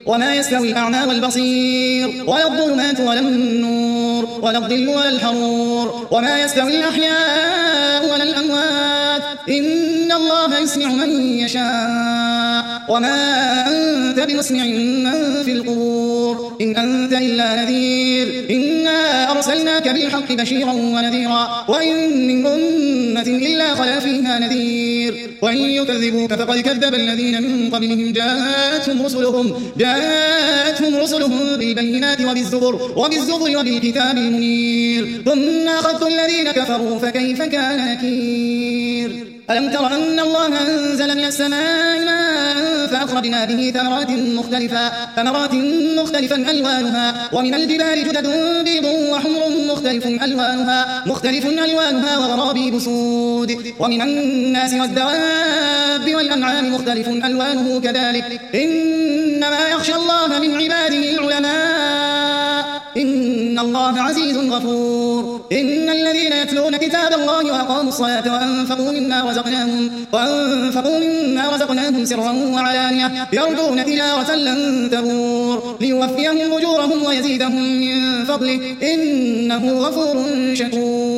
وما يستوي الأعمى والبصير ولا الظلمات ولا النور ولا الظل ولا الحرور وما يستوي الأحياء ولا الأموات إن الله يسمع من يشاء وما أنت بمسمع من في القبور إن أنت إلا نذير إنا أرسلناك بالحق بشيرا ونذيرا وإن من أمة إلا خلا فيها نذير وإن يكذبوك فقد كذب الذين من قبلهم جاءتهم رسلهم بالبينات وبالزبر وبالكتاب المنير ثم أخذت الذين كفروا فكيف كان نكير ألم تر أن الله أنزل من السماء ماء فأخرجنا به ثمرات مختلفا ألوانها ومن الجبال جدد بيض وحمر مختلف ألوانها وغرابيب سود ومن الناس والدواب والأنعام مختلف ألوانه كذلك إنما يخشى الله من عباده العلماء إن الله عزيز غفور إن الذين يتلون كتاب الله وأقاموا الصلاة وأنفقوا مما رزقناهم سرا وعلانية يرجون تجارة لن تبور ليوفيهم أجورهم ويزيدهم من فضله إنه غفور شكور